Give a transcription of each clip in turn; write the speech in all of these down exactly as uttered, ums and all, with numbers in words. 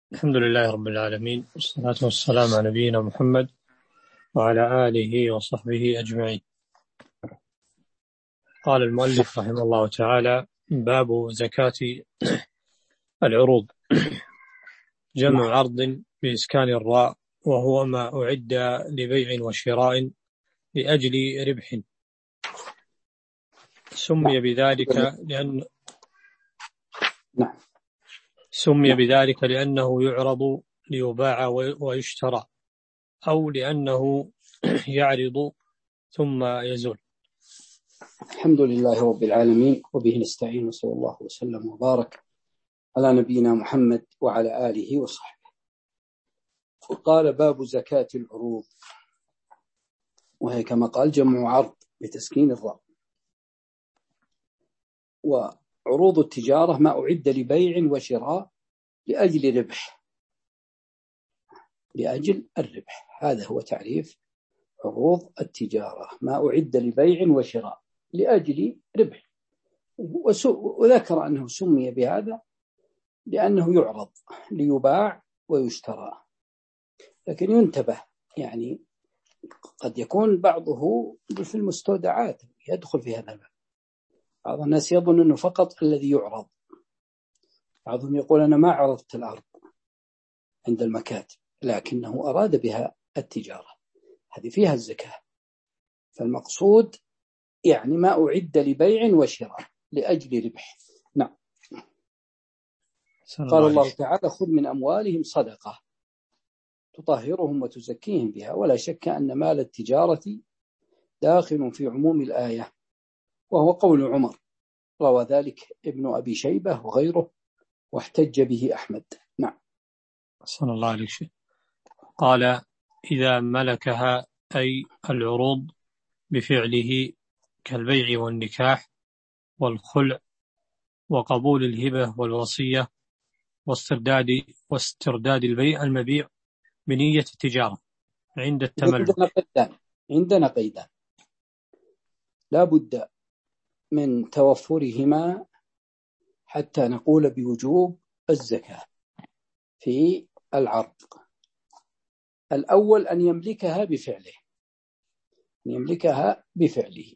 الحمد لله رب العالمين، والصلاة والسلام على نبينا محمد وعلى آله وصحبه أجمعين. قال المؤلف رحمه الله تعالى: باب زكاة العروض. جمع عرض بإسكان الراء، وهو ما أعد لبيع وشراء لأجل ربح، سمي بذلك لأن نعم. سمي بذلك لأنه يعرض ليباع ويشترى، أو لأنه يعرض ثم يزول. الحمد لله رب العالمين، وبه نستعين، وصلى الله وسلم وبارك على نبينا محمد وعلى آله وصحبه. وقال: باب زكاة العروض، وهي كما قال جمع عرض بتسكين الراء. وعروض التجارة ما أعد لبيع وشراء لأجل ربح، لأجل الربح. هذا هو تعريف عروض التجارة: ما أعد لبيع وشراء لأجل ربح. وذكر أنه سمي بهذا لأنه يعرض ليباع ويشترى. لكن ينتبه، يعني قد يكون بعضه في المستودعات يدخل في هذا الباب. بعض الناس يظن أنه فقط الذي يعرض، بعضهم يقول أنا ما عرضت الأرض عند المكاتب، لكنه أراد بها التجارة، هذه فيها الزكاة. فالمقصود يعني ما أعد لبيع وشراء لأجل ربح. نعم. قال الله تعالى: خذ من أموالهم صدقة تطهرهم وتزكيهم بها. ولا شك أن مال التجارة داخل في عموم الآية، وهو قول عمر، روى ذلك ابن أبي شيبة وغيره، واحتج به أحمد. نعم. صلى الله عليه وسلم. قال: إذا ملكها أي العروض بفعله، كالبيع والنكاح والخلع وقبول الهبة والوصية واسترداد واسترداد البيع المبيع بنية التجارة عند التملك. عندنا قيدان عندنا قيدان لا بد من توفرهما حتى نقول بوجوب الزكاة في العرض. الأول أن يملكها بفعله، أن يملكها بفعله.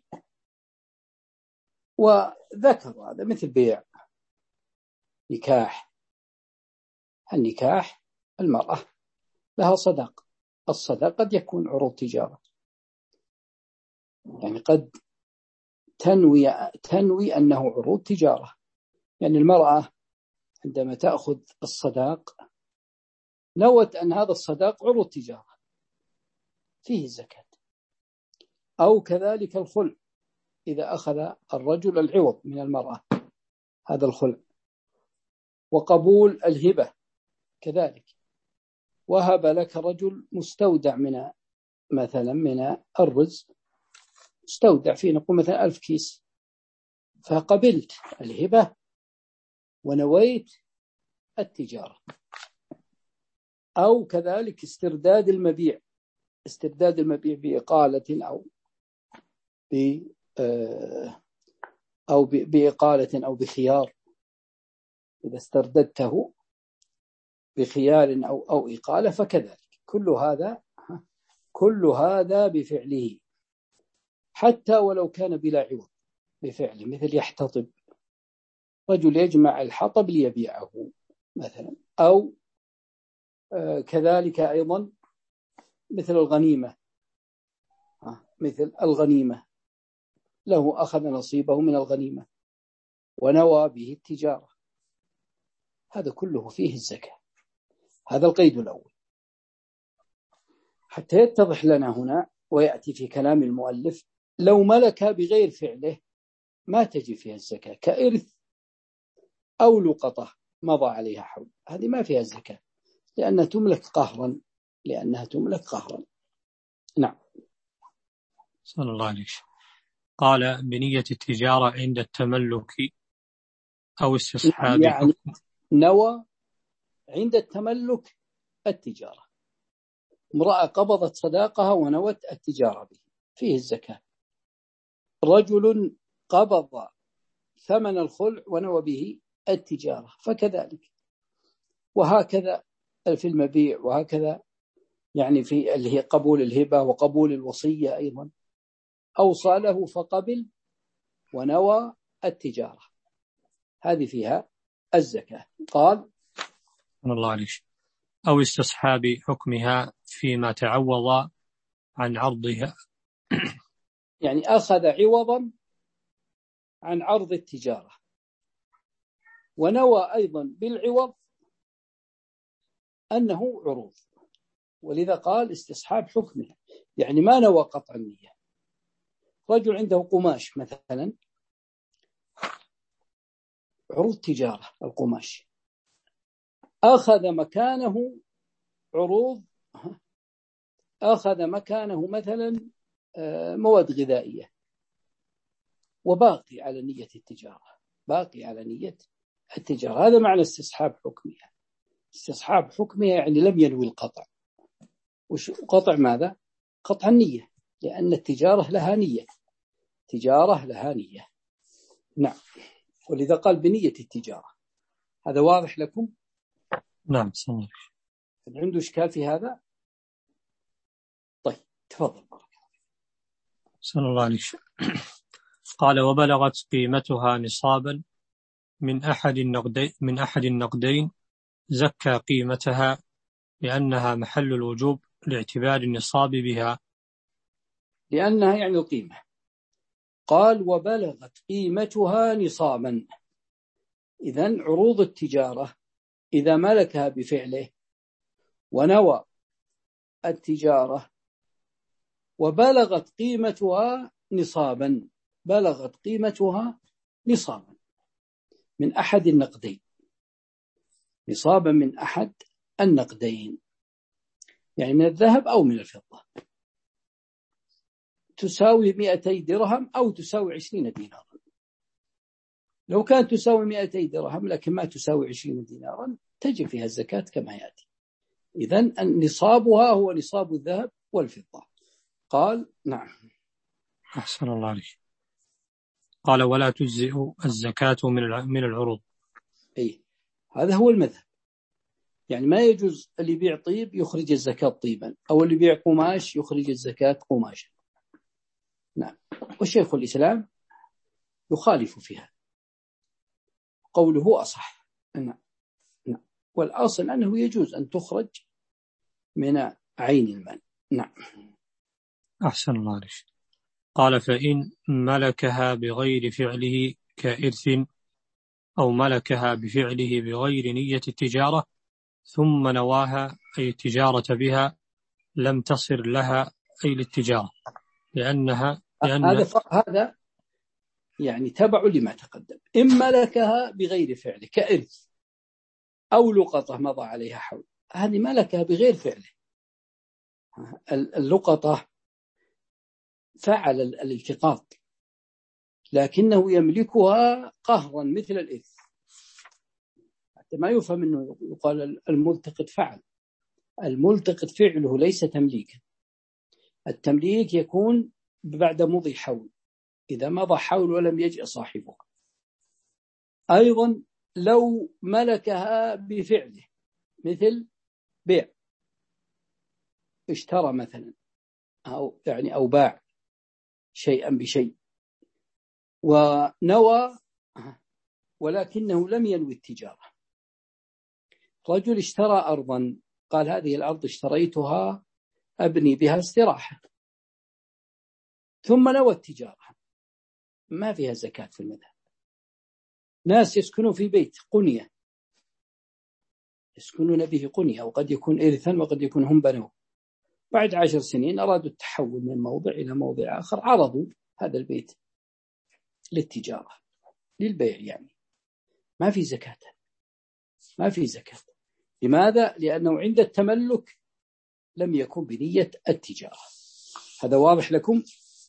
وذكر هذا مثل بيع، نكاح. النكاح المرأة لها صداق، الصداق قد يكون عروض تجارة، يعني قد تنوي تنوي أنه عروض تجارة. يعني المرأة عندما تأخذ الصداق نوت أن هذا الصداق عروض تجارة فيه الزكاة. أو كذلك الخلع، إذا أخذ الرجل العوض من المرأة، هذا الخلع. وقبول الهبة كذلك، وهب لك رجل مستودع من مثلا من الرز، مستودع فيه نقول مثلا ألف كيس، فقبلت الهبة ونويت التجارة. أو كذلك استرداد المبيع، استرداد المبيع بإقالة أو ب أو بإقالة أو بخيار، إذا استرددته بخيار أو أو إقالة فكذلك. كل هذا كل هذا بفعله، حتى ولو كان بلا عوض بفعله. مثل يحتطب، رجل يجمع الحطب ليبيعه مثلا. أو كذلك أيضا مثل الغنيمة، مثل الغنيمة له أخذ نصيبه من الغنيمة ونوى به التجارة، هذا كله فيه الزكاة. هذا القيد الأول. حتى يتضح لنا هنا ويأتي في كلام المؤلف: لو ملك بغير فعله ما تجي فيها الزكاة، كإرث أو لقطة مضى عليها حول، هذه ما فيها الزكاة لأنها تملك قهرا لأنها تملك قهرا. نعم. صلى الله عليه وسلم. قال: بنية التجارة عند التملك أو استصحاب. يعني نوى عند التملك التجارة. امرأة قبضت صداقها ونوت التجارة به، فيه الزكاة. رجل قبض ثمن الخلع ونوى به التجارة فكذلك. وهكذا في المبيع وهكذا، يعني في اللي هي قبول الهبة وقبول الوصية أيضا، أوصى له فقبل ونوى التجارة، هذه فيها الزكاة. قال الله عليك. أو استصحاب حكمها فيما تعوض عن عرضها، يعني أخذ عوضا عن عرض التجارة ونوى أيضا بالعوض أنه عروض، ولذا قال استصحاب حكمها، يعني ما نوى قطع النية. رجل عنده قماش مثلا، عروض تجارة القماش، أخذ مكانه عروض، أخذ مكانه مثلا مواد غذائية وباقي على نية التجارة، باقي على نية التجارة، هذا معنى استصحاب حكمها. استصحاب حكمها يعني لم ينوي القطع. وش قطع ماذا؟ قطع النية، لأن التجارة لها نية، تجارة لها نية. نعم، ولذا قال بنية التجارة. هذا واضح لكم؟ نعم صحيح. عنده إشكال في هذا؟ طيب تفضل. صلى الله عليه وسلم. قال وبلغت قيمتها نصابا من أحد النقدين من أحد النقدين زكى قيمتها لأنها محل الوجوب لاعتبار النصاب بها. لأنها يعني القيمة. قال وبلغت قيمتها نصابا، إذن عروض التجارة إذا ملكها بفعله ونوى التجارة وبلغت قيمتها نصابا، بلغت قيمتها نصابا من أحد النقدين، نصابا من أحد النقدين، يعني من الذهب أو من الفضة، تساوي مئتي درهم أو تساوي عشرين دينارا. لو كانت تساوي مئتي درهم لكن ما تساوي عشرين دينارا تجب فيها الزكاة كما يأتي. إذن نصابها هو نصاب الذهب والفضة. قال نعم. أحسن الله عليك. قال ولا تجزئ الزكاة من العروض. أي هذا هو المذهب، يعني ما يجوز اللي يبيع طيب يخرج الزكاة طيبا، أو اللي يبيع قماش يخرج الزكاة قماشا. نعم، والشيخ الإسلام يخالف فيها، قوله أصح. نعم نعم، والأصل أنه يجوز أن تخرج من عين المال. نعم. أحسن الله عليك. قال فإن ملكها بغير فعله كإرث أو ملكها بفعله بغير نية التجارة ثم نواها أي التجارة بها لم تصر لها أي للتجارة، لأنها لأن هذا هذا يعني تبع لما تقدم. إن ملكها بغير فعله كإرث أو لقطة مضى عليها حول، هذه ملكها بغير فعله. اللقطة فعل الالتقاط لكنه يملكها قهرا مثل الإرث، حتى ما يفهم أنه يقال الملتقط فعل. الملتقط فعله ليس تمليكا، التمليك يكون بعد مضي حول، إذا مضى حول ولم يجئ صاحبه. أيضا لو ملكها بفعله مثل بيع، اشترى مثلا أو يعني أو باع شيئا بشيء ونوى ولكنه لم ينوي التجارة. رجل اشترى أرضا، قال هذه الأرض اشتريتها أبني بها استراحة، ثم نوى التجارة، ما فيها زكاة في المذهب. ناس يسكنوا في بيت قنية، يسكنون به قنية، وقد يكون إرثا وقد يكون هم بنوه، بعد عشر سنين أرادوا التحول من موضع إلى موضع آخر، عرضوا هذا البيت للتجارة للبيع، يعني ما في زكاة، ما في زكاة. لماذا؟ لأنه عند التملك لم يكن بنية التجارة. هذا واضح لكم؟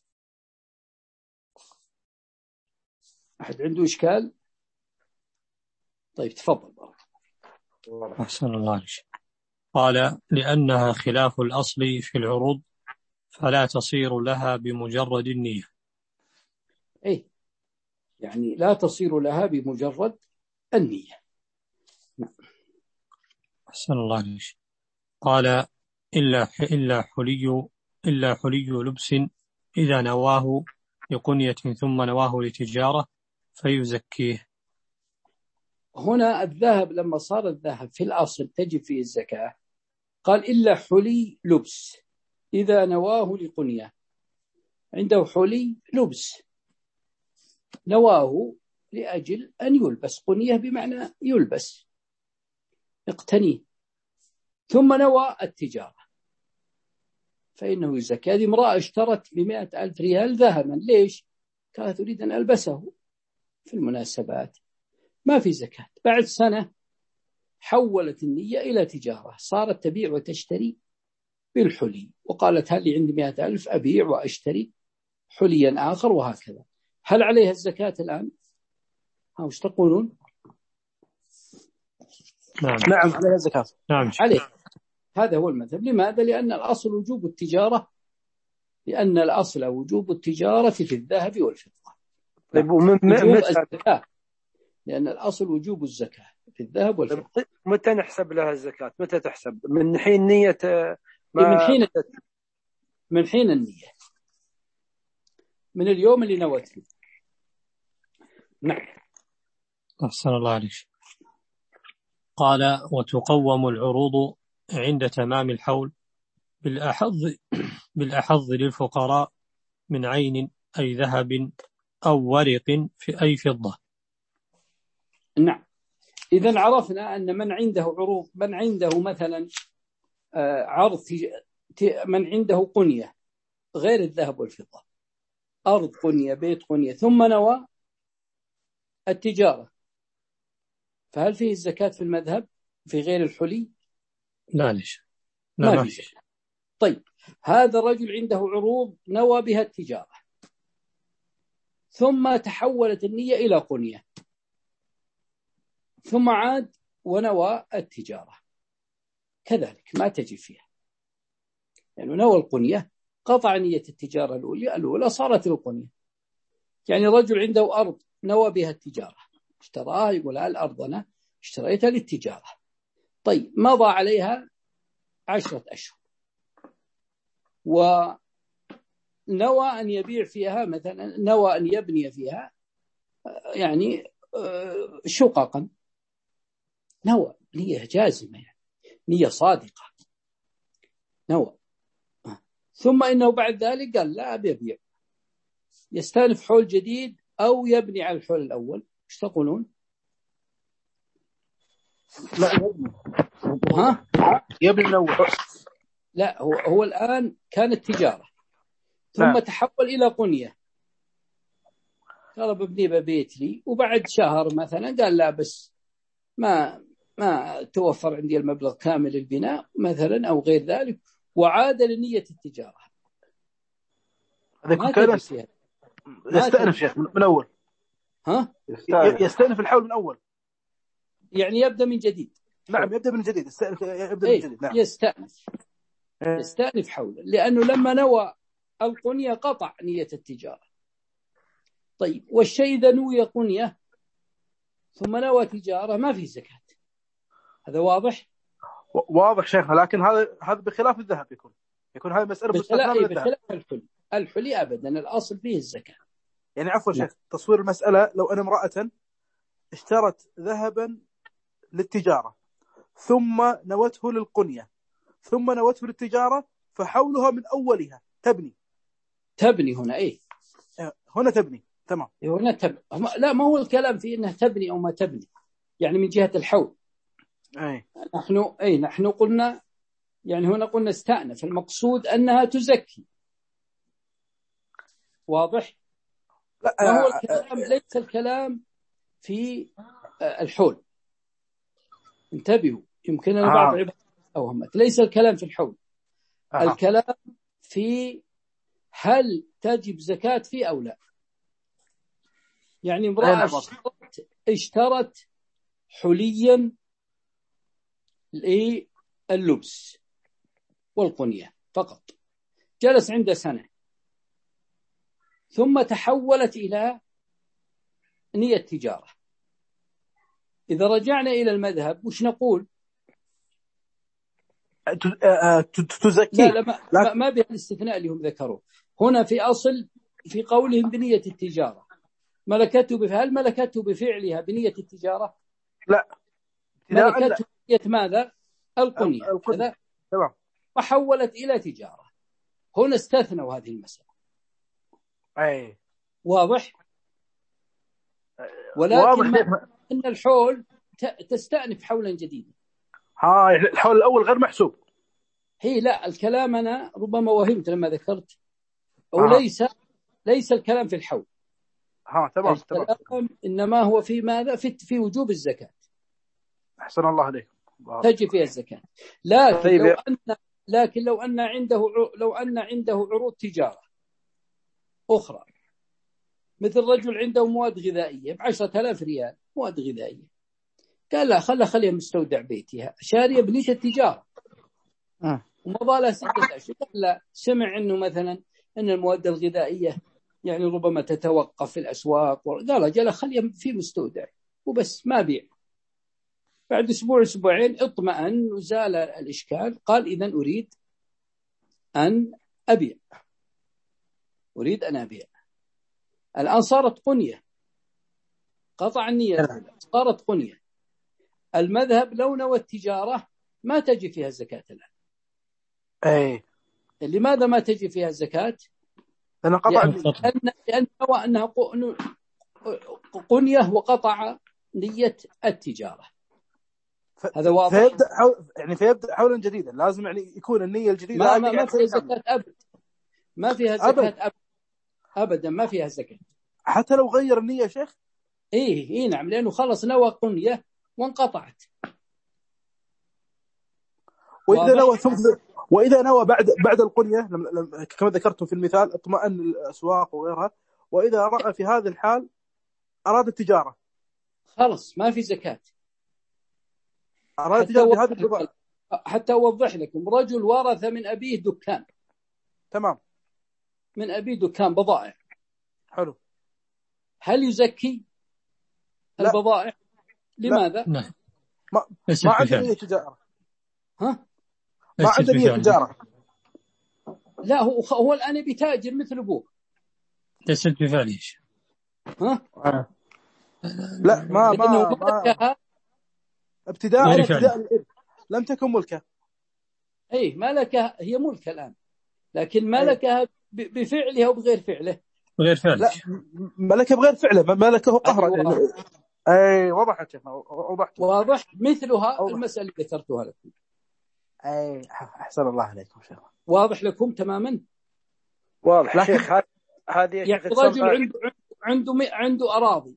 أحد عنده إشكال؟ طيب تفضل. أحسن الله عليك. قال لأنها خلاف الأصل في العروض فلا تصير لها بمجرد النية. إيه، يعني لا تصير لها بمجرد النية. نعم. أحسن الله عليك. قال إلا إلا حلي إلا حلي لبس إذا نواه لقنية ثم نواه لتجارة فيزكيه. هنا الذهب لما صار الذهب في الأصل تجب فيه الزكاة، قال إلا حلي لبس إذا نواه لقنية. عنده حلي لبس نواه لأجل أن يلبس، قنية بمعنى يلبس يقتنيه، ثم نوى التجارة فإنه يزكى. هذه امرأة اشترت بمئة ألف ريال ذهبا، ليش؟ كانت تريد أن ألبسه في المناسبات، ما في زكاة. بعد سنة حولت النية إلى تجارة، صارت تبيع وتشتري بالحلي، وقالت هل عندي مئة ألف أبيع وأشتري حليا آخر، وهكذا. هل عليها الزكاة الآن؟ ها وش تقولون؟ نعم نعم عليها الزكاة. نعم عليه. هذا هو المذهب. لماذا؟ لأن الأصل وجوب التجارة، لأن الأصل وجوب التجارة في الذهب والفضة. طيب ومن وجوب متى الزكاة، لأن الأصل وجوب الزكاة في الذهب والفضة. متى نحسب لها الزكاة؟ متى تحسب؟ من حين نية ما من حين من حين النية، من اليوم اللي نوت فيه. نعم. أحسن الله عليك. قال وتقوم العروض عند تمام الحول بالأحظ بالأحظ للفقراء من عين أي ذهب أو ورق في أي فضة. نعم. إذا عرفنا أن من عنده عروض، من عنده مثلا عرض، من عنده قنية غير الذهب والفضة، أرض قنية، بيت قنية، ثم نوى التجارة، فهل فيه الزكاة في المذهب في غير الحلي؟ لا ليش لا ما ما فيه. طيب هذا الرجل عنده عروض نوى بها التجارة، ثم تحولت النية إلى قنية، ثم عاد ونوى التجارة، كذلك ما تجي فيها، يعني نوى القنية قطع نية التجارة الأولى الأولى صارت القنية. يعني رجل عنده أرض نوى بها التجارة، اشتراها، يقول الأرض أنا اشتريتها للتجارة. طيب مضى عليها عشرة أشهر ونوى أن يبيع فيها، مثلا نوى أن يبني فيها يعني شققا، نوى نية جازمة، يعني نية صادقة، نوى، ثم إنه بعد ذلك قال لا أبي أبيع، يستأنف حول جديد أو يبني على الحول الأول، ايش تقولون؟ لا يبني. ها؟ يبني الأول. لا هو هو الآن كانت تجارة ثم لا. تحول إلى قنية، قال ببني ببيت لي، وبعد شهر مثلا قال لا بس ما ما توفر عندي المبلغ كامل البناء مثلا أو غير ذلك، وعاد لنية التجارة. هذا كان يستأنف شيخ من أول. ها؟ يستأنف الحول من أول، يعني يبدأ من جديد. نعم يبدأ من جديد. يستأنف يبدأ ايه من جديد. نعم. يستأنف يستأنف حوله، لأنه لما نوى القنية قطع نية التجارة. طيب والشيء إذا نوي قنية ثم نوى تجارة ما في زكاة، هذا واضح؟ واضح شيخنا، لكن هذا هذا بخلاف الذهب، يكون يكون هذه مسألة مستثنى من الذهب. بخلاف الحلي، الحلي أبدا الأصل فيه الزكاة. يعني عفوا شيخ، تصوير المسألة لو أنا امرأة اشترت ذهبا للتجارة ثم نوته للقنية ثم نوته للتجارة، فحولها من أولها تبني تبني هنا إيه؟ هنا تبني تمام. هنا تبني. لا ما هو الكلام في إنها تبني أو ما تبني، يعني من جهة الحول. أي. نحن أي نحن قلنا يعني هنا قلنا استأنف، المقصود أنها تزكي. واضح؟ لا ما هو الكلام، ليس الكلام في الحول، انتبهوا يمكن أن بعض العبارات أوهمت، ليس الكلام في الحول. آه. الكلام في هل تجب زكاة فيه أو لا. يعني امرأة اشترت, اشترت حليا لللبس والقنية فقط، جلس عنده سنة ثم تحولت إلى نية تجارة. إذا رجعنا إلى المذهب وش نقول؟ تزكيه. لا لا ما, ما, ما بها الاستثناء اللي هم ذكروه هنا في أصل في قولهم بنية التجارة. ملكته بف... هل ملكته بفعلها بنية التجارة؟ لا، ملكته بنية ماذا؟ القنية. القنية. تمام. وحولت إلى تجارة. هنا استثنوا هذه المسألة. أي واضح؟ ولكن ما أن الحول تستأنف حولا جديدا. ها الحول الأول غير محسوب. هي لا، الكلام أنا ربما وهمت لما ذكرت أو آه. ليس ليس الكلام في الحول. ها تمام الكلام تمام. إنما هو في ماذا؟ في في وجوب الزكاة. أحسن الله عليك. تجي فيها الزكاة. لكن طيب. لو أن لكن لو أن عنده لو أن عنده عروض تجارة أخرى، مثل رجل عنده مواد غذائية بعشرة آلاف ريال، مواد غذائية، قال لا خلها خليها مستودع بيتها شارية بنية التجارة ومضى لها ستة أشهر، لا سمع إنه مثلا إن المواد الغذائية يعني ربما تتوقف في الأسواق، قال جل خليها في مستودع وبس ما بيع. بعد أسبوع أسبوعين اطمأن وزال الإشكال، قال إذن أريد أن أبيع أريد أن أبيع. الآن صارت قنية، قطع النية، صارت قنية. المذهب لو نوى التجارة ما تجي فيها الزكاة الآن. أي. لماذا ما تجي فيها الزكاة؟ لأن قطع لأن لأن نوى أنها قنية وقطع نية التجارة. ف... هذا واضح. فيبدأ حول... يعني فيبدأ حولا جديدا، لازم يعني يكون النية الجديدة. ما, ما, ما فيها زكاة أبدا، ما فيها زكاة أبدا. أبدا أبدا ما فيها زكاة حتى لو غير النية يا شيخ. إيه إيه نعم، لأنه خلص نوى قنية وانقطعت. وإذا نوى ثم وإذا نوى بعد بعد القنية كما ذكرتم في المثال اطمأن الأسواق وغيرها، وإذا رأى في هذا الحال أراد التجارة خلص ما في زكاة. أراد التجارة بهذه البضاعة. حتى أوضح لكم، رجل ورث من أبيه دكان. تمام. من أبيه دكان بضائع. حلو. هل يزكي لا. البضائع؟ لماذا؟ لا. ما, ما عنده نية تجارة. ها؟ ما عنده نية تجارة. لا هو هو الآن بيتاجر مثل أبوه. ليست بفعله. ها؟ لا ما ما, ما ابتداء ابتداء لم تكن ملكه. اي ملكها هي ملكه الآن، لكن ملكها بفعله أو بغير فعله. بغير فعله. لا ملكه بغير فعله، ملكه قهرا. يعني اي وضحت شيخنا وضحت. واضح مثلها أوضح. المسألة اللي ذكرتها لكم. اي احسن الله عليكم شيخ. واضح لكم تماما. واضح لكن... شيخ هذه يعني رجل عنده عنده عنده أراضي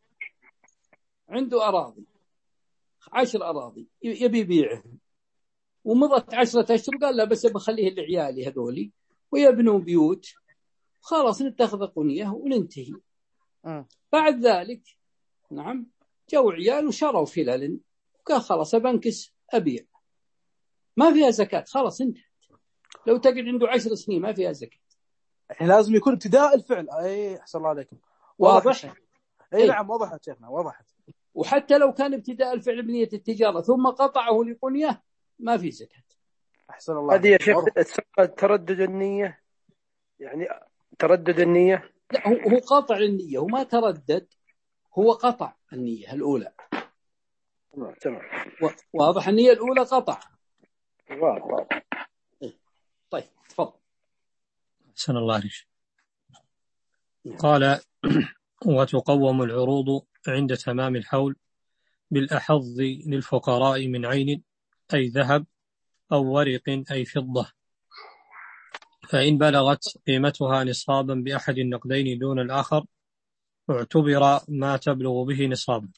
عنده أراضي عشر أراضي يبي يبيعهم، ومضت عشرة أشهر قال لا بس بخليه لعيالي هذولي ويبنون بيوت، خلاص نتخذ قنية وننتهي. م. بعد ذلك نعم جو عيال وشروا فلل وقال خلاص بنكس أبيع، ما فيها زكاة، خلاص انتهت. لو تقعد عنده عشر سنين ما فيها زكاة. لازم يكون ابتداء الفعل. اي احسن الله عليكم. واضح. اي أي. نعم وضحت شيخنا وضحت. وحتى لو كان ابتداء الفعل بنية التجارة ثم قطعه لقنية ما في زكاة. أحسن الله. هذه يا شيخ تسمى تردد النية، يعني تردد النية. لا هو هو قطع النية، هو ما تردد، هو قطع النية الأولى. تمام. واضح. النية الأولى قطع. واضح. طيب تفضل. أحسن الله عليك. قال وتقوم العروض عند تمام الحول بالأحظ للفقراء من عين أي ذهب أو ورق أي فضة، فإن بلغت قيمتها نصابا بأحد النقدين دون الآخر اعتبر ما تبلغ به نصابا.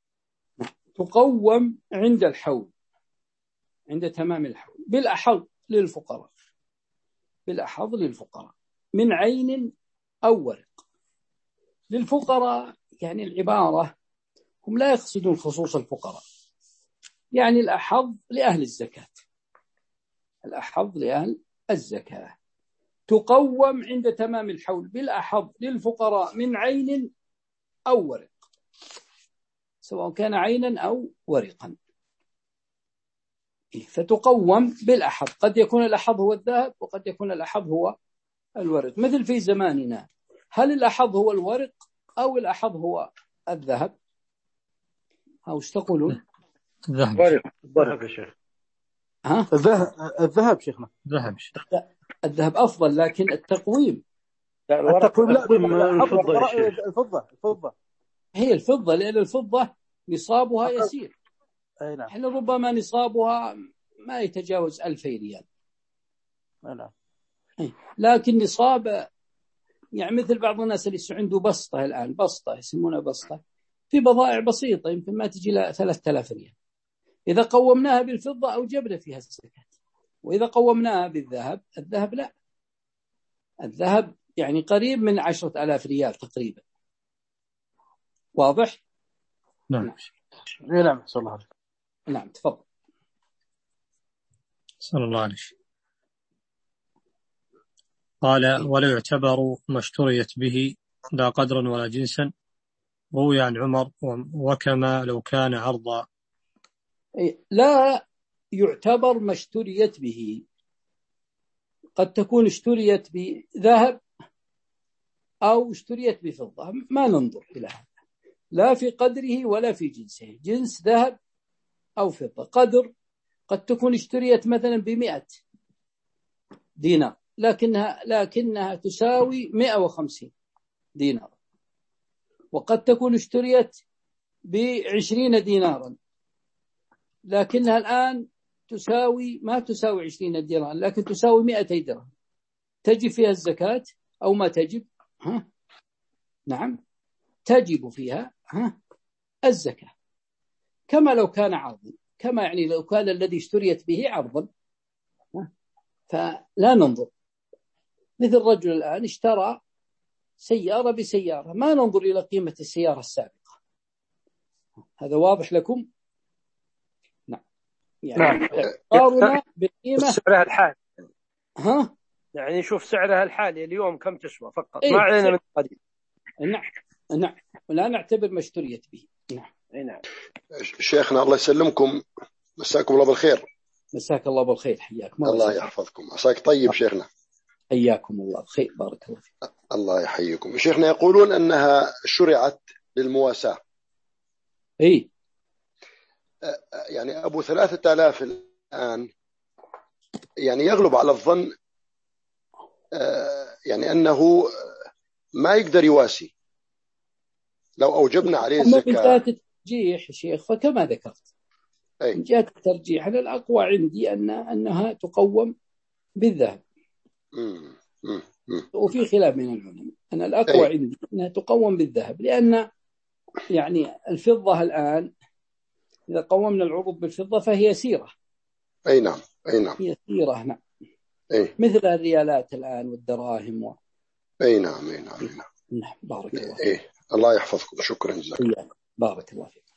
تقوم عند الحول عند تمام الحول بالأحظ للفقراء بالأحظ للفقراء من عين أو ورق. للفقراء يعني العبارة هم لا يقصدون خصوص الفقراء، يعني الأحظ لأهل الزكاة، الأحظ لأهل الزكاة. تقوم عند تمام الحول بالأحظ للفقراء من عين أو ورق، سواء كان عينا أو ورقا. فتقوم بالأحظ. قد يكون الأحظ هو الذهب وقد يكون الأحظ هو الورق، مثل في زماننا هل الأحظ هو الورق أو الأحظ هو الذهب؟ أو ايش تقولون؟ الذهب. الذهب يا شيخ. ها؟ الذهب الذهب شيخنا. الذهب. الذهب أفضل، لكن التقويم التقويم لا الفضة يا شيخ. الفضة الفضة هي الفضة، لأن الفضة نصابها أقل. يسير. أي نعم. احنا ربما نصابها ما يتجاوز ألفي ريال. أي نعم. لكن نصاب يعني مثل بعض الناس اللي عنده بسطة الآن، بسطة يسمونها بسطة في بضائع بسيطة يمكن ما تجي ل ثلاثة آلاف ريال. إذا قومناها بالفضة أوجبنا فيها الزكاة. وإذا قومناها بالذهب، الذهب لا، الذهب يعني قريب من عشرة آلاف ريال تقريبا. واضح؟ نعم. إيه نعم. صلى الله عليه. نعم تفضل. صلى الله عليه. قال ولا يعتبر ما اشتريت به لا قدرا ولا جنسا، روي عن عمر وكما لو كان عرضا. لا يعتبر ما اشتريت به، قد تكون اشتريت بذهب أو اشتريت بفضة، ما ننظر إلى هذا لا في قدره ولا في جنسه، جنس ذهب أو فضة. قدر قد تكون اشتريت مثلا بمئة دينار لكنها لكنها تساوي مئة وخمسين دينار، وقد تكون اشتريت بعشرين دينارا لكنها الآن تساوي ما تساوي عشرين دينارا لكن تساوي مئتي درهم. تجب فيها الزكاة أو ما تجب؟ ها؟ نعم تجب فيها ها؟ الزكاة، كما لو كان عرضا، كما يعني لو كان الذي اشتريت به عرضا فلا ننظر. مثل رجل الآن اشترى سيارة بسيارة، ما ننظر إلى قيمة السيارة السابقة. هذا واضح لكم؟ نعم. يعني نعم. قارنا بقيمة سعرها الحالي. ها؟ يعني نشوف سعرها الحالي اليوم كم تسوى فقط. إيه؟ ما علينا من القديم. نعم نعم. ولا نعتبر ما اشتريت به. نعم. أي نعم. شيخنا الله يسلمكم، مساكم الله بالخير. مساك الله بالخير، حياكم الله يحفظكم. عساك طيب شيخنا. حياكم الله بخير، بارك الله فيك. الله يحييكم. شيخنا يقولون أنها شرعت للمواساة. إيه يعني أبو ثلاثة آلاف الآن يعني يغلب على الظن يعني أنه ما يقدر يواسي لو أوجبنا عليه الزكاة. من جهة الترجيح شيخ فكما ذكرت، أي. من جهة الترجيح أنا الأقوى عندي أن أنها تقوم بالذهب. مم. مم. مم. وفي خلاف من العلماء، أنا الأقوى أي. عندي أنها تقوم بالذهب، لأن يعني الفضة الآن إذا قومنا العروض بالفضة فهي يسيرة. أي نعم. أي نعم. يسيرة نعم. أي. مثل الريالات الآن والدراهم و... أي نعم. أي نعم. أي نعم. نعم بارك الله فيك. إيه. الله يحفظكم. شكرا جزاكم. بارك الله فيك.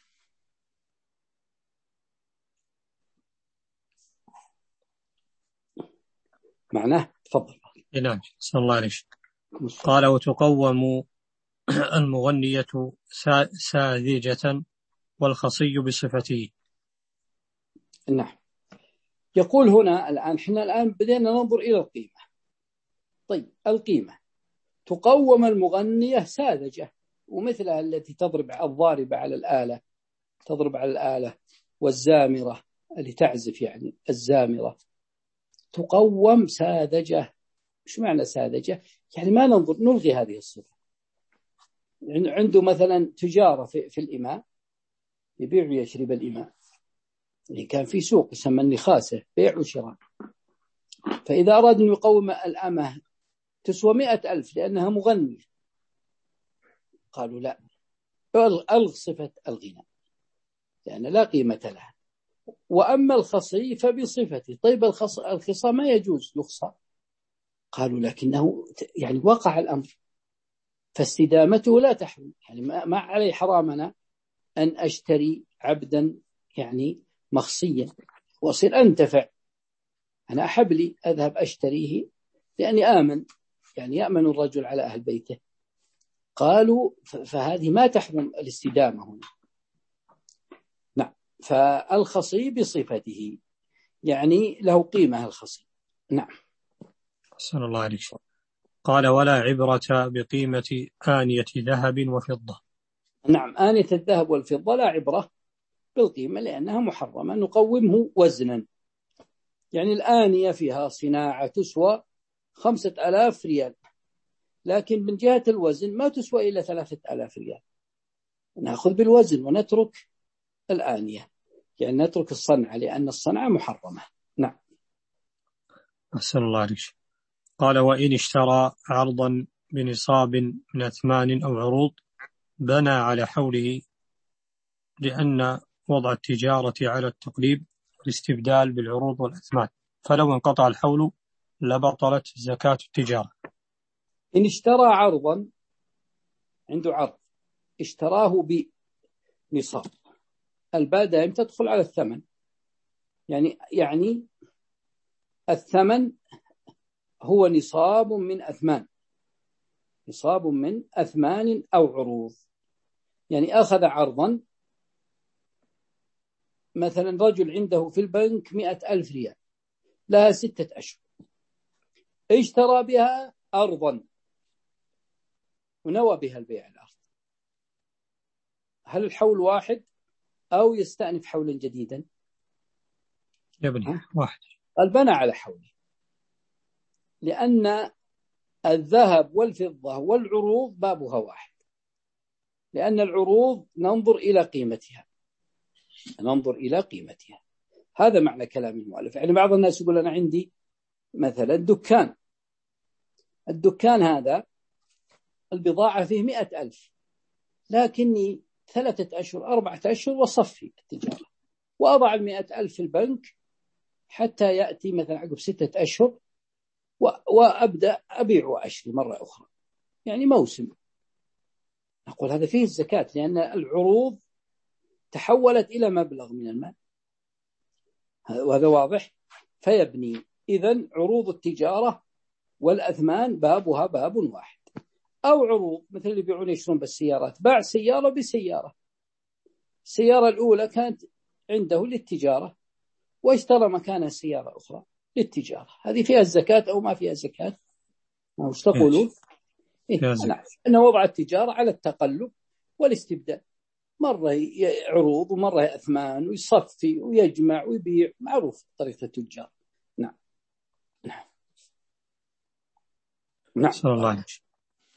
معناه تفضل. نعم. صلى الله عليه. قال وتقوم المغنية ساذجة والخصي بصفته. نعم. يقول هنا الآن احنا الآن بدينا ننظر إلى القيمة. طيب القيمة تقوم المغنية ساذجة ومثلها التي تضرب الضاربة على الآلة، تضرب على الآلة، والزامرة اللي تعزف يعني الزامرة تقوم ساذجة. إيش معنى ساذجة؟ يعني ما ننظر نلغي هذه الصفة. عنده مثلا تجارة في, في الإماء، يبيع ويشري بالإماء اللي كان في سوق يسمى النخاسة، بيع وشراء. فإذا أراد أن يقوم الأمة تسوى مئة ألف لأنها مغنية، قالوا لا، ألغ صفة الغناء لأن لا قيمة لها. وأما الخصي فبصفته. طيب الخصى ما يجوز يخصى، قالوا لكنه يعني وقع الأمر فاستدامته لا تحرم، يعني ما علي حرامنا أن أشتري عبدا يعني مخصيا وأصير أنتفع. أنا أحب لي أذهب أشتريه لأني آمن، يعني يأمن الرجل على أهل بيته. قالوا فهذه ما تحرم الاستدامة هنا. نعم. فالخصي بصفته يعني له قيمة الخصم. نعم. صلى الله عليه وسلم. قال ولا عبرة بقيمة آنية ذهب وفضة. نعم، آنية الذهب والفضة لا عبرة بالقيمة لأنها محرمة، نقومه وزنا. يعني الآنية فيها صناعة تسوى خمسة آلاف ريال، لكن من جهة الوزن ما تسوى إلا ثلاثة آلاف ريال. نأخذ بالوزن ونترك الآنية، يعني نترك الصنعة لأن الصنعة محرمة. نعم. أحسن الله عليك. قال وإن اشترى عرضا بنصاب من أثمان أو عروض بنى على حوله، لأن وضع التجارة على التقليب والاستبدال بالعروض والأثمان، فلو انقطع الحول لبطلت زكاة التجارة. إن اشترى عرضا، عنده عرض اشتراه بنصاب، الباء دائما تدخل على الثمن، يعني يعني الثمن هو نصاب من أثمان، نصاب من أثمان أو عروض. يعني أخذ عرضا، مثلا رجل عنده في البنك مئة ألف ريال لها ستة أشهر، اشترى بها أرضا ونوى بها البيع الأرض، هل الحول واحد أو يستأنف حولا جديدا؟ يبني واحد. البنى على حوله، لأن الذهب والفضة والعروض بابها واحد، لأن العروض ننظر إلى قيمتها، ننظر إلى قيمتها. هذا معنى كلام المؤلف. يعني بعض الناس يقول أنا عندي مثلا دكان، الدكان هذا البضاعة فيه مئة ألف، لكني ثلاثة أشهر أربعة أشهر وصفي التجارة وأضع المئة ألف في البنك حتى يأتي مثلا عقب ستة أشهر وأبدأ أبيع وأشتري مرة أخرى، يعني موسم. أقول هذا فيه الزكاة، لأن العروض تحولت إلى مبلغ من المال، وهذا واضح. فيبني إذن عروض التجارة والأثمان بابها باب واحد. أو عروض مثل اللي بيعون يشترون بالسيارات، باع سيارة بسيارة، السيارة الأولى كانت عنده للتجارة واشترى مكانها سيارة أخرى للتجارة، هذه فيها الزكاة أو ما فيها زكاة؟ وش تقولون؟ إيه؟ أنا أنه وضع التجارة على التقلب والاستبدال، مرة عروض ومرة أثمان، ويصفي ويجمع ويبيع، معروف طريقة التجار. نعم نعم نعم. صلى الله عليه وسلم.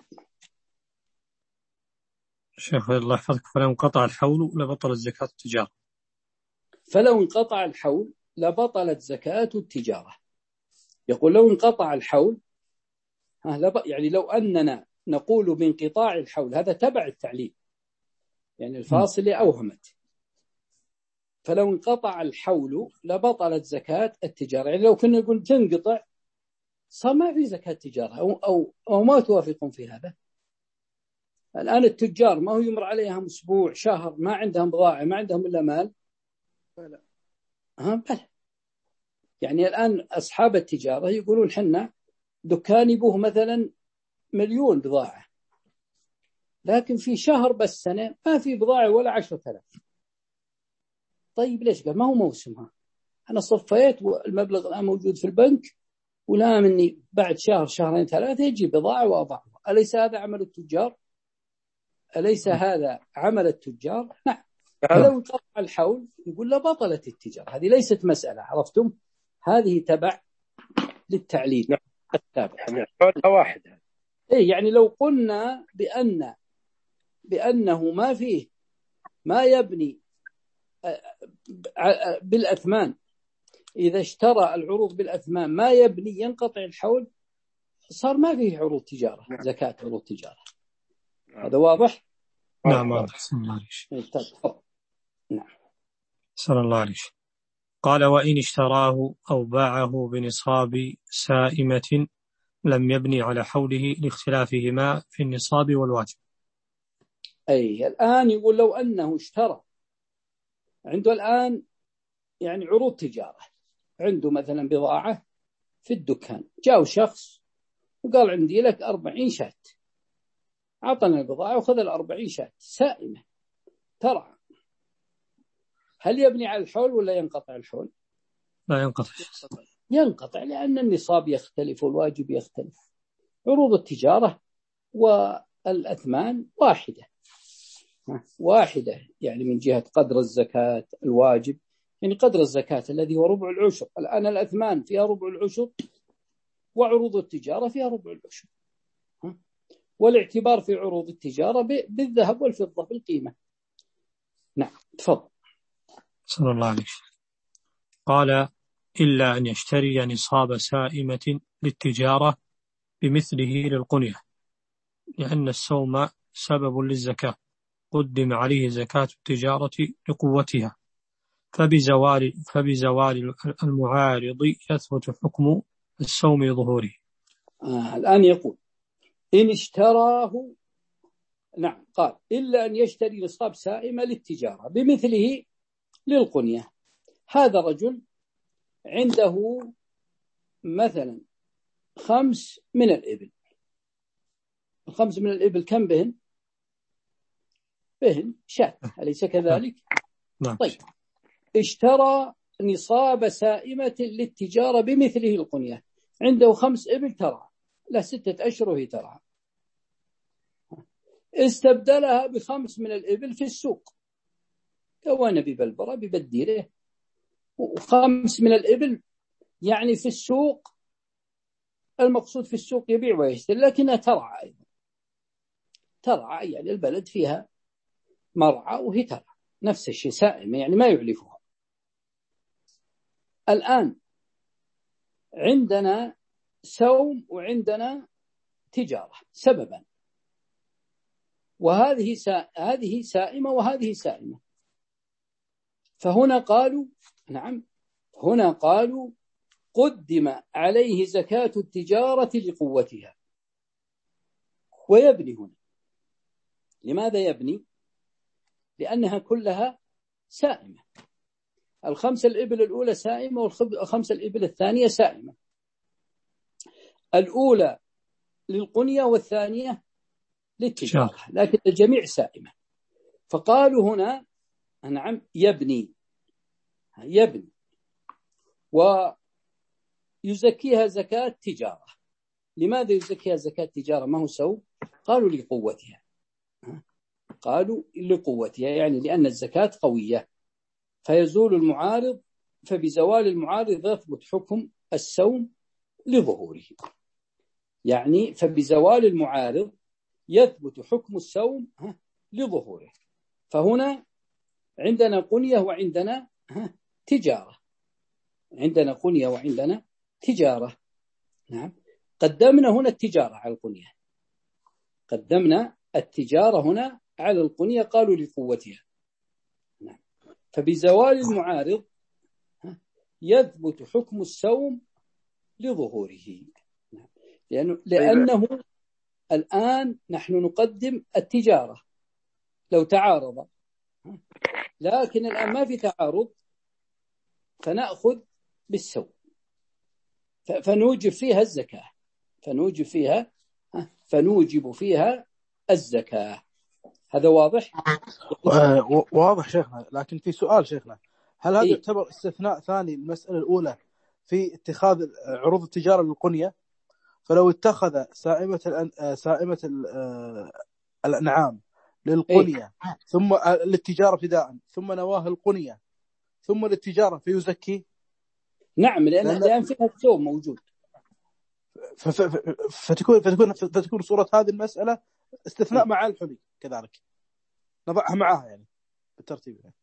شيخ الله يحفظك، فلو انقطع الحول لبطلت زكاة التجارة. فلو انقطع الحول لبطلت زكاة التجارة. يقول لو انقطع الحول، يعني لو أننا نقول بانقطاع الحول، هذا تبع التعليل، يعني الفاصلة أوهمت. فلو انقطع الحول لبطلت زكاة التجارة، يعني لو كنا نقول تنقطع صار ما في زكاة تجارة، أو, أو, أو ما توافقون في هذا. الآن التجار ما هو يمر عليهم أسبوع شهر ما عندهم بضاعة ما عندهم إلا مال؟ بلى. ها بلى. يعني الآن أصحاب التجارة يقولون حنا دكاني به مثلا مليون بضاعة، لكن في شهر بس سنة ما في بضاعة ولا عشرة آلاف. طيب ليش؟ قال ما هو موسمها، أنا صفيت والمبلغ الآن موجود في البنك، ولا مني بعد شهر شهرين ثلاثة يجي بضاعة وأضعها. أليس هذا عمل التجار؟ أليس هذا عمل التجار؟ نعم. فلو انقطع الحول يقول لا بطلت التجارة. هذه ليست مسألة، عرفتم؟ هذه تبع للتعليل التابع. حولها واحد. إيه يعني لو قلنا بأن بأنه ما فيه ما يبني بالأثمان، إذا اشترى العروض بالأثمان ما يبني ينقطع الحول، صار ما فيه عروض تجارة، زكاة عروض تجارة. هذا واضح؟ نعم واضح. صلى الله عليه وسلم. نعم. صلى الله عليه وسلم. قال وإن اشتراه أو باعه بنصاب سائمة لم يبني على حوله لاختلافهما في النصاب والواجب. أي الآن يقول لو أنه اشترى عنده الآن يعني عروض تجارة، عنده مثلا بضاعة في الدكان، جاء شخص وقال عندي لك أربعين شاة، عطنا البضاعة وخذ الأربعين شاة سائمة ترعى، هل يبني على الحول ولا ينقطع الحول؟ لا ينقطع. ينقطع لأن النصاب يختلف والواجب يختلف. عروض التجارة والأثمان واحدة واحدة يعني من جهة قدر الزكاة الواجب، يعني قدر الزكاة الذي هو ربع العشر. الآن الأثمان فيها ربع العشر وعروض التجارة فيها ربع العشر، والاعتبار في عروض التجارة بالذهب والفضة بالقيمة. نعم تفضل. صلى الله عليه وسلم. قال إلا أن يشتري نصاب سائمة للتجارة بمثله للقنية، لأن السوم سبب للزكاة قدم عليه زكاة التجارة لقوتها، فبزوال, فبزوال المعارض يثبت حكم السوم لظهوره. آه الآن يقول إن اشتراه، نعم قال إلا أن يشتري نصاب سائمة للتجارة بمثله للقنية. هذا رجل عنده مثلا خمس من الإبل. الخمس من الإبل كم بهن؟ بهن شاة، أليس كذلك؟ نعم. طيب اشترى نصاب سائمة للتجارة بمثله القنية، عنده خمس إبل ترعى، له ستة أشهر وهي ترعى، استبدلها بخمس من الإبل في السوق، كوانا ببلبرة ببديره، وخمس من الإبل يعني في السوق، المقصود في السوق يبيع ويشتري، لكنها ترعى أيضا، ترعى يعني البلد فيها مرعى وهي ترعى، نفس الشيء سائمة يعني ما يعلفها. الآن عندنا سوم وعندنا تجارة سببا، وهذه سا... هذه سائمة وهذه سائمة، فهنا قالوا نعم هنا قالوا قدم عليه زكاة التجارة لقوتها. ويبني هنا، لماذا يبني؟ لأنها كلها سائمة، الخمسة الإبل الأولى سائمة والخمسة الإبل الثانية سائمة، الأولى للقنية والثانية للتجارة، لكن الجميع سائمة. فقالوا هنا نعم يبني يبني ويزكيها زكاة تجارة. لماذا يزكيها زكاة تجارة؟ ما هو سوء؟ قالوا لقوتها، قالوا لقوتها يعني لأن الزكاة قوية، فيزول المعارض، فبزوال المعارض يثبت حكم السوم لظهوره، يعني فبزوال المعارض يثبت حكم السوم لظهوره. فهنا عندنا قنية وعندنا تجارة، عندنا قنية وعندنا تجارة. نعم قدمنا هنا التجارة على القنية، قدمنا التجارة هنا على القنية، قالوا لقوتها. نعم فبزوال المعارض يثبت حكم السوم لظهوره، لأنه, لأنه الآن نحن نقدم التجارة لو تعارض، لكن الآن ما في تعارض، فنأخذ بالسوم، فنوجب فيها الزكاة، فنوجب فيها فنوجب فيها الزكاة. هذا واضح؟ واضح شيخنا، لكن في سؤال شيخنا، هل هذا إيه؟ يعتبر استثناء ثاني المسألة الأولى في اتخاذ عروض التجارة للقنية؟ فلو اتخذ سائمة الأن... سائمة الأنعام للقنية إيه؟ ثم للتجارة ابتداء، ثم نواه القنية ثم للتجارة فيزكي؟ نعم، لأن لأن, لأن فيها السوم موجود، ف... ف... فتكون فتكون فتكون صورة هذه المسألة استثناء مع الحلي كذلك، نضعها معها يعني بالترتيب يعني.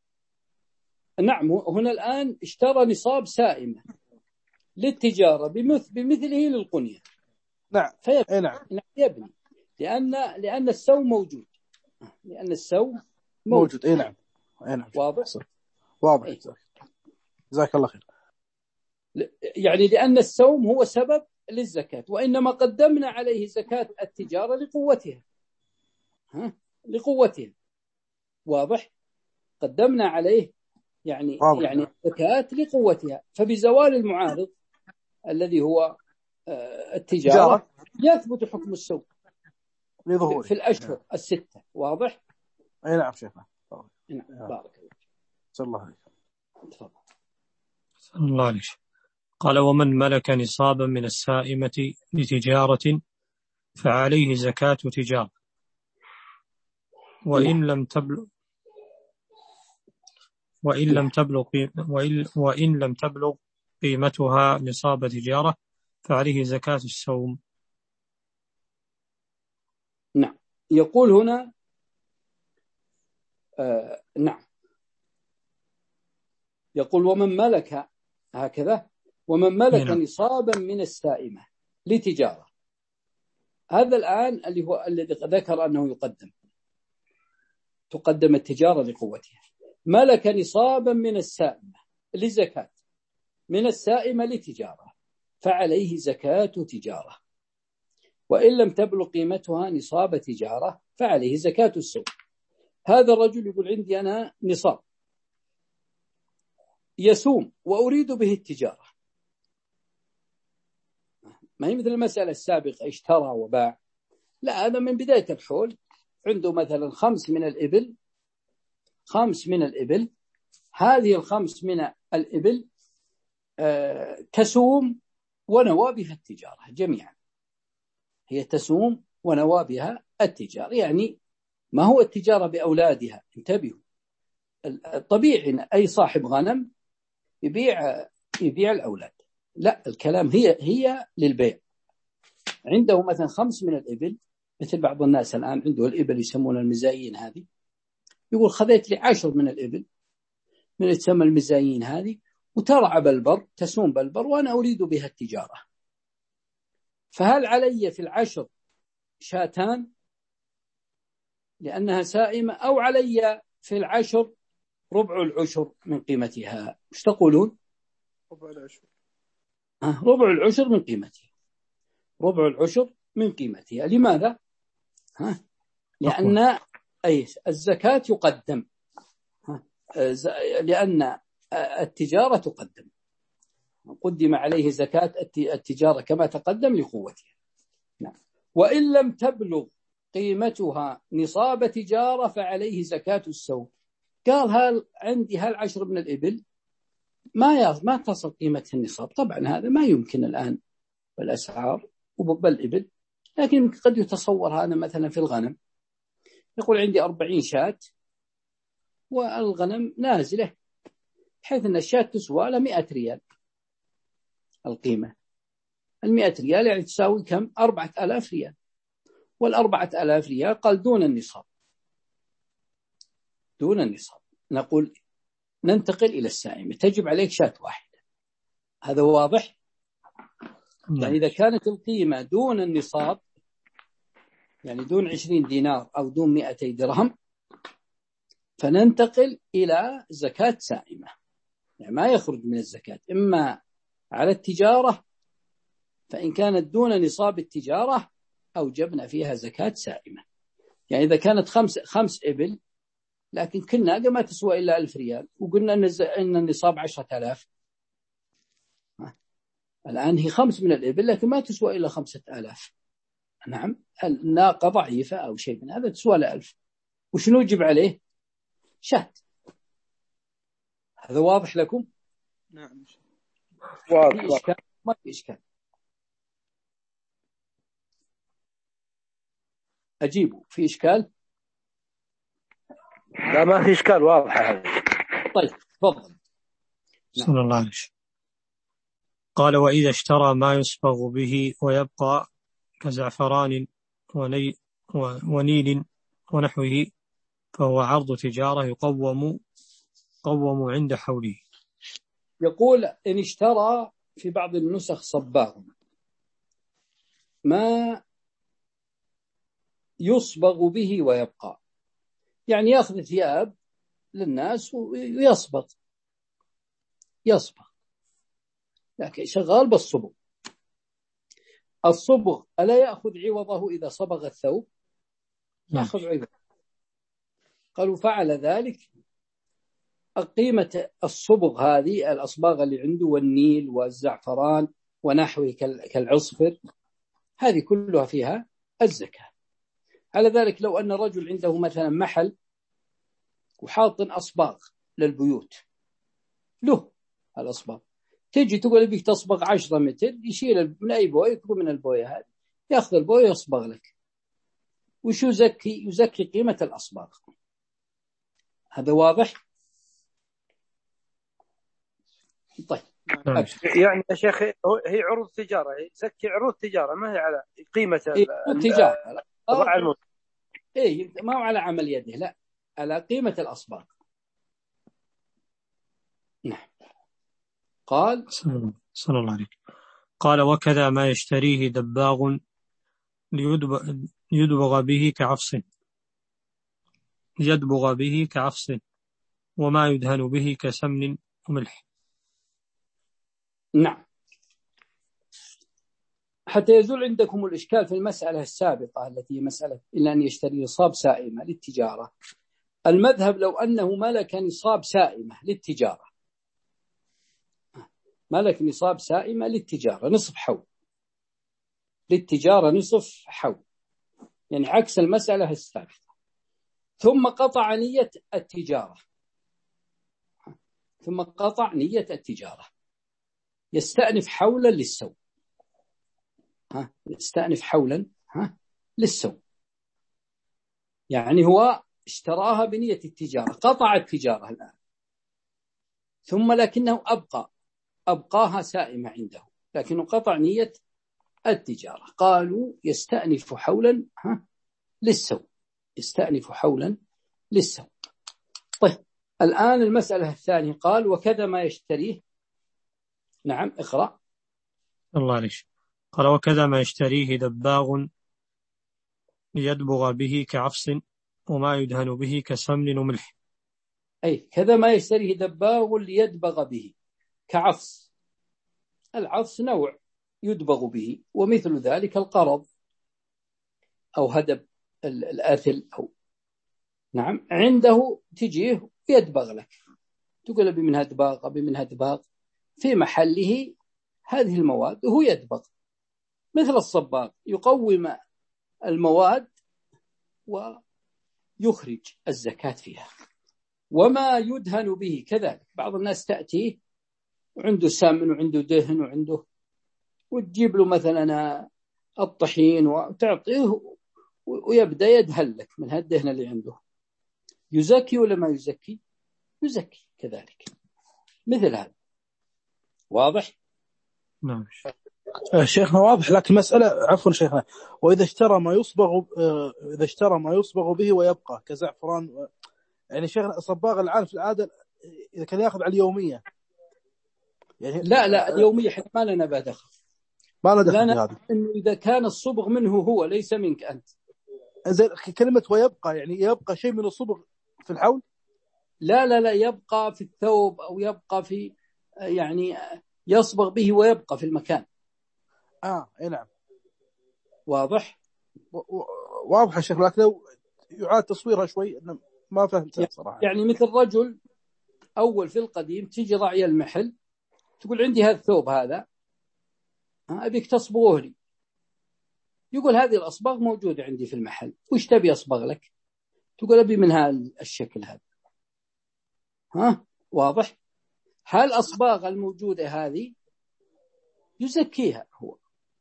نعم هنا الآن اشترى نصاب سائمة للتجارة بمث... بمثله للقنية. نعم فيبني. نعم يبني لأن لأن السوم موجود، لأن السوم موجود, موجود. اي نعم اي نعم واضح واضح إيه؟ جزاك الله خير. يعني لأن السوم هو سبب للزكاة، وإنما قدمنا عليه زكاة التجارة لقوتها، ها لقوتها، واضح، قدمنا عليه يعني واضح. يعني زكاة لقوتها، فبزوال المعارض الذي هو التجارة يثبت حكم السوم لظهوره في الأشهر الستة. واضح؟ أي نعم شيخنا. نعم بارك الله. صلى الله عليه. تفضل. الله عليه. قال ومن ملك نصابا من السائمة لتجارة فعليه زكاة تجارة وإن لم تبلغ وإن لم تبلغ وإن, وإن لم تبلغ قيمتها نصاب تجارة فعليه زكاة السوم. نعم. يقول هنا آه نعم يقول ومن ملك هكذا ومن ملك نعم. نصابا من السائمة لتجارة. هذا الآن اللي هو الذي ذكر أنه يقدم تقدم التجارة لقوتها. ملك نصابا من السائمة لزكاة من السائمة لتجارة فعليه زكاة تجارة وإن لم تبلغ قيمتها نصاب تجارة فعليه زكاة السوم. هذا الرجل يقول عندي أنا نصاب يسوم وأريد به التجارة. ما هي مثل المسألة السابقة اشترى وباع، لا، هذا من بداية الحول عنده مثلا خمس من الإبل خمس من الإبل هذه الخمس من الإبل آه تسوم ونوى بها التجارة جميعا. هي تسوم ونوى بها التجارة، يعني ما هو التجارة بأولادها. انتبهوا، الطبيعي أي صاحب غنم يبيع يبيع الأولاد، لا، الكلام هي هي للبيع. عنده مثلا خمس من الإبل، مثل بعض الناس الآن عنده الإبل يسمون المزايين هذه، يقول خذيت لي عشر من الإبل من تسمى المزايين هذه وترعى بالبر تسوم بالبر وأنا أريد بها التجارة، فهل علي في العشر شاتان لأنها سائمة أو علي في العشر ربع العشر من قيمتها؟ مش تقولون؟ ربع العشر. آه ربع العشر من قيمتها، ربع العشر من قيمتها. لماذا؟ ها؟ لأن أي الزكاة يقدم، ها؟ لأن التجارة تقدم، قدم عليه زكاة التجارة كما تقدم لقوتها. نعم. وإن لم تبلغ قيمتها نصاب تجارة فعليه زكاة السوم. قال هل عندي هالعشر من الإبل ما ما تصل قيمتها النصاب، طبعا هذا ما يمكن الآن بالأسعار وبالإبل، لكن قد يتصور هذا مثلا في الغنم، يقول عندي أربعين شاة والغنم نازلة بحيث أن الشاة تسوى له مئة ريال القيمة، المئة ريال يعني تساوي كم؟ أربعة آلاف ريال، والأربعة آلاف ريال قال دون النصاب، دون النصاب. نقول ننتقل إلى السائمة، تجب عليك شاة واحدة. هذا واضح؟ يعني إذا كانت القيمة دون النصاب، يعني دون عشرين دينار أو دون مئتي درهم، فننتقل إلى زكاة سائمة، يعني ما يخرج من الزكاة إما على التجارة، فإن كانت دون نصاب التجارة أوجبنا فيها زكاة سائمة. يعني إذا كانت خمس خمس إبل لكن كل ناقة ما تسوى إلا ألف ريال وقلنا أن النصاب عشرة آلاف، الآن هي خمس من الإبل لكن ما تسوى إلا خمسة آلاف. نعم، الناقة ضعيفة أو شيء من هذا تسوى لألف، وش نوجب عليه؟ شاة. هذا واضح لكم؟ نعم واضح. في إشكال؟ ما في إشكال. أجيبه، في إشكال؟ لا ما في إشكال، واضح هذا. طيب تفضل. بسم الله عليه. قال وإذا اشترى ما يصبغ به ويبقى كزعفران وني ونيل ونحوه فهو عرض تجارة يقوم قوم عند حوله. يقول إن اشترى في بعض النسخ صباغ ما يصبغ به ويبقى، يعني يأخذ ثياب للناس ويصبغ يصبغ لكن شغال بالصبغ. الصبغ ألا يأخذ عوضه إذا صبغ الثوب؟ يأخذ عوضه. قالوا فعل ذلك، قيمة الصبغ هذه الأصباغ اللي عنده والنيل والزعفران ونحوه كالعصفر، هذه كلها فيها الزكاة. على ذلك لو أن رجل عنده مثلا محل وحاط أصباغ للبيوت له الأصباغ، تجي تقول بيك تصبغ عشرة متر، يشيل من أي بوية، يكون من البوية هذه، يأخذ البوية يصبغ لك. وش يزكي؟ يزكي قيمة الأصباغ. هذا واضح؟ طيب يعني يا شيخ هي عروض تجارة، يزكي عروض تجارة، ما هي على قيمة التجارة. البضاعة المنتجة. إيه، ما هو على عمل يده، لا، على قيمة الأصباغ. نعم. قال صلى الله عليه قال وكذا ما يشتريه دباغ ليدبغ به كعفص يدبغ به كعفص وما يدهن به كسمن وملح. نعم. حتى يزول عندكم الإشكال في المسألة السابقة التي مسألة إلا أن يشتري نصاب سائمة للتجارة. المذهب لو أنه ملك نصاب سائمة للتجارة، ملك نصاب سائمة للتجارة نصف حول، للتجارة نصف حول، يعني عكس المسألة السابقة، ثم قطع نية التجارة، ثم قطع نية التجارة، يستأنف حولا للسوق، ها يستأنف حولا ها للسوق، يعني هو اشتراها بنية التجارة، قطع التجارة الآن، ثم لكنه أبقى أبقاها سائمة عنده، لكنه قطع نية التجارة. قالوا يستأنف حولا ها للسوق، يستأنف حولا للسوق. طيب الآن المسألة الثانية، قال وكذا ما يشتريه. نعم اقرأ. الله عليك. قال وكذا ما يشتريه دباغ ليدبغ به كعفص وما يدهن به كسمن وملح. أي كذا ما يشتريه دباغ ليدبغ به كعفص، العفص نوع يدبغ به، ومثل ذلك القرض أو هدب الآثل أو نعم عنده، تجيه ويدبغ لك، تقول أبي منها دباغ، أبي منها دباغ، في محله هذه المواد وهو يدبغ، مثل الصباغ يقوم المواد ويخرج الزكاة فيها. وما يدهن به كذلك، بعض الناس تأتيه وعنده سمن وعنده دهن وعنده، وتجيب له مثلا الطحين وتعطيه ويبدأ يدهن لك من هالدهن اللي عنده، يزكي ولا ما يزكي؟ يزكي كذلك مثل هذا. واضح؟ نعم شيخنا واضح، لكن مسألة عفوا شيخنا، وإذا اشترى ما يصبغ إذا اشترى ما يصبغ به ويبقى كزعفران، يعني شيخنا صباغ الآن في العادة إذا كان يأخذ على اليومية يعني لا لا اليومية حتى ما لنا بها دخل، ما لنا دخل لنا هذا، إنه إذا كان الصبغ منه هو ليس منك أنت. زي كلمة ويبقى، يعني يبقى شيء من الصبغ في الحول؟ لا لا لا يبقى في الثوب أو يبقى في، يعني يصبغ به ويبقى في المكان. آه إيه نعم. واضح؟ واضح يا شيخ، لكن لو يعاد تصويرها شوي ما فهمتها صراحة. يعني مثل رجل أول في القديم تيجي راعي المحل تقول عندي هذا الثوب هذا أبيك تصبغه لي، يقول هذه الأصباغ موجودة عندي في المحل، وش تبي أصبغ لك؟ تقول أبي من هذا الشكل هذا. ها واضح؟ هل الأصباغ الموجودة هذه يزكيها هو،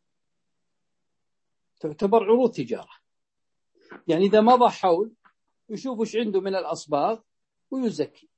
تعتبر عروض تجارة، يعني إذا مضى حول يشوف وش عنده من الأصباغ ويزكي.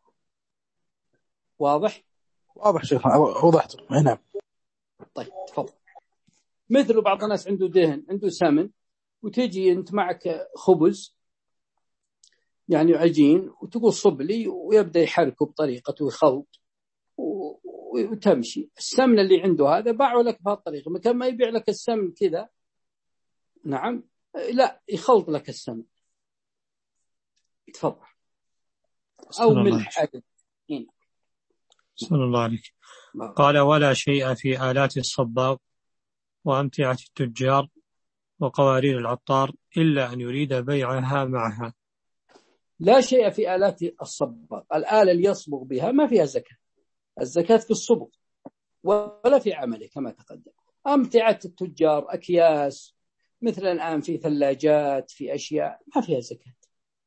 واضح؟ واضح شيخ، وضحت. نعم. طيب تفضل. مثل بعض الناس عنده دهن، عنده سمن، وتجي أنت معك خبز يعني عجين وتقول صب لي، ويبدأ يحركه بطريقته ويخلط وتمشي. السمن اللي عنده هذا باعه لك بهالطريقة، مكان ما يبيع لك السمن كذا نعم لا يخلط لك السمن. تفضل. أو ملح عدد. صلى الله عليك. قال ولا شيء في آلات الصباغ وأمتعة التجار وقوارير العطار إلا أن يريد بيعها معها. لا شيء في آلات الصباغ، الآلة اللي يصبغ بها ما فيها زكاة، الزكاة في الصبغ ولا في عمله كما تقدم. أمتعة التجار أكياس، مثل الآن في ثلاجات، في أشياء ما فيها زكاة.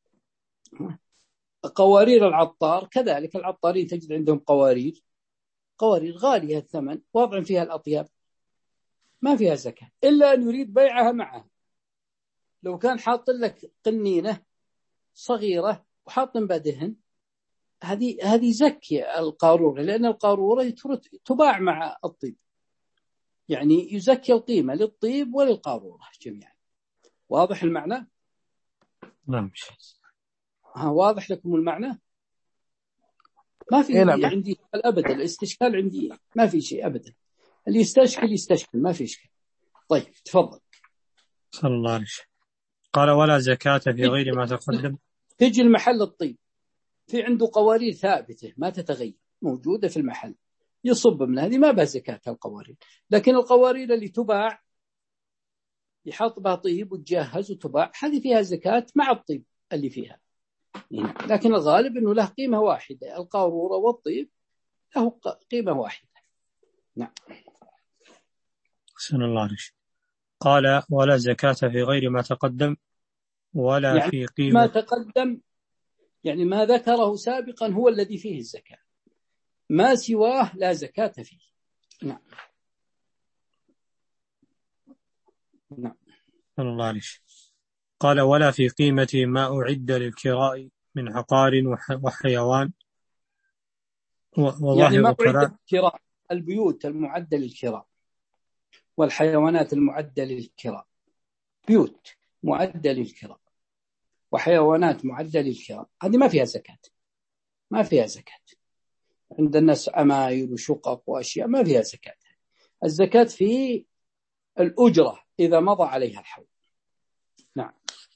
قوارير العطار كذلك، العطارين تجد عندهم قوارير قوارير غالية الثمن وضع فيها الأطياب ما فيها زكاة إلا أن يريد بيعها معها. لو كان حاط لك قنينة صغيرة وحاط بدهن هذه هذه زكية القارورة، لأن القارورة تباع مع الطيب، يعني يزكي القيمة للطيب وللقارورة جميعا. واضح المعنى؟ نعم. ها واضح لكم المعنى؟ ما في عندي أبدا الاستشكال، عندي ما في شيء أبدا، اللي يستشكل يستشكل ما في إشكال. طيب تفضل. صلى الله عليه وسلم. قال ولا زكاة في غير ما تقدم. تجي المحل الطيب في عنده قوارير ثابتة ما تتغير موجودة في المحل، يصب من هذه ما بها زكاة القوارير. لكن القوارير اللي تباع يحط بها طيب وتجهز وتباع هذه فيها زكاة مع الطيب اللي فيها. لكن الغالب أنه له قيمة واحدة، القارورة والطيب له قيمة واحدة. نعم. سن الله عليه. قال ولا زكاة في غير ما تقدم ولا يعني في قيمة ما تقدم، يعني ما ذكره سابقا هو الذي فيه الزكاة، ما سواه لا زكاة فيه. نعم. نعم. سن الله عليه. قال ولا في قيمة ما أعد للكراء من عقار وحيوان وظاهر يعني ما كلام أعد للكراء، البيوت المعدة للكراء والحيوانات المعدة للكراء، بيوت معدة للكراء وحيوانات معدة للكراء هذه ما فيها زكاة، ما فيها زكاة. عند الناس أماير وشقق وأشياء ما فيها زكاة. الزكاة في الأجرة إذا مضى عليها الحول. نعم.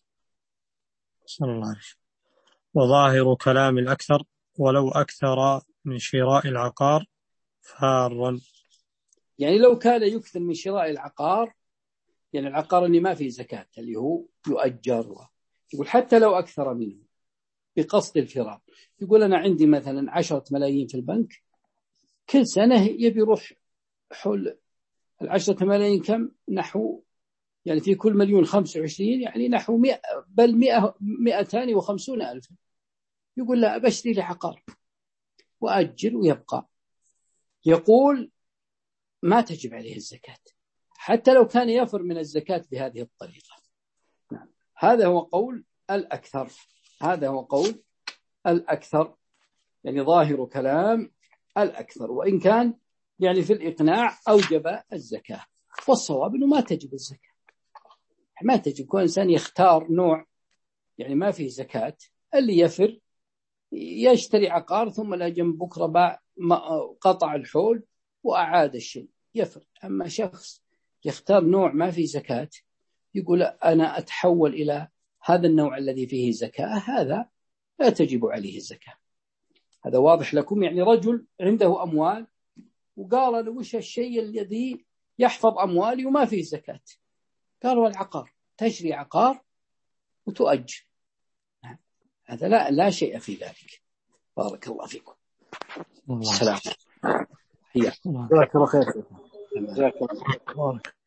صلى الله عليه وسلم. وظاهر كلام الأكثر ولو أكثر من شراء العقار فارا. يعني لو كان يكثر من شراء العقار، يعني العقار اللي ما فيه زكاة اللي هو يؤجر، يقول حتى لو أكثر منه بقصد الفرار، يقول أنا عندي مثلا عشرة ملايين في البنك، كل سنة يبي يروح حول العشرة ملايين كم نحو، يعني في كل مليون خمسة وعشرين يعني نحو مئة بل مئة مئتان وخمسون ألف. يقول لا بشتري لي عقار وأجر ويبقى. يقول ما تجب عليه الزكاة حتى لو كان يفر من الزكاة بهذه الطريقة. نعم. هذا هو قول الأكثر، هذا هو قول الأكثر، يعني ظاهر كلام الأكثر، وإن كان يعني في الإقناع أوجب الزكاة، والصواب أنه ما تجب الزكاة، ما تجب. كل إنسان يختار نوع يعني ما فيه زكاة، اللي يفر يشتري عقار ثم لا جنب بكرة باع قطع الحول وأعاد الشيء يفر. أما شخص يختار نوع ما فيه زكاة يقول أنا أتحول إلى هذا النوع الذي فيه زكاة، هذا لا تجب عليه الزكاة. هذا واضح لكم؟ يعني رجل عنده أموال وقال له وش الشيء الذي يحفظ أموالي وما فيه زكاة؟ قالوا العقار، تشري عقار وتؤجر. هذا لا لا شيء في ذلك. بارك الله فيكم. السلام. جزاك الله خير. جزاك الله.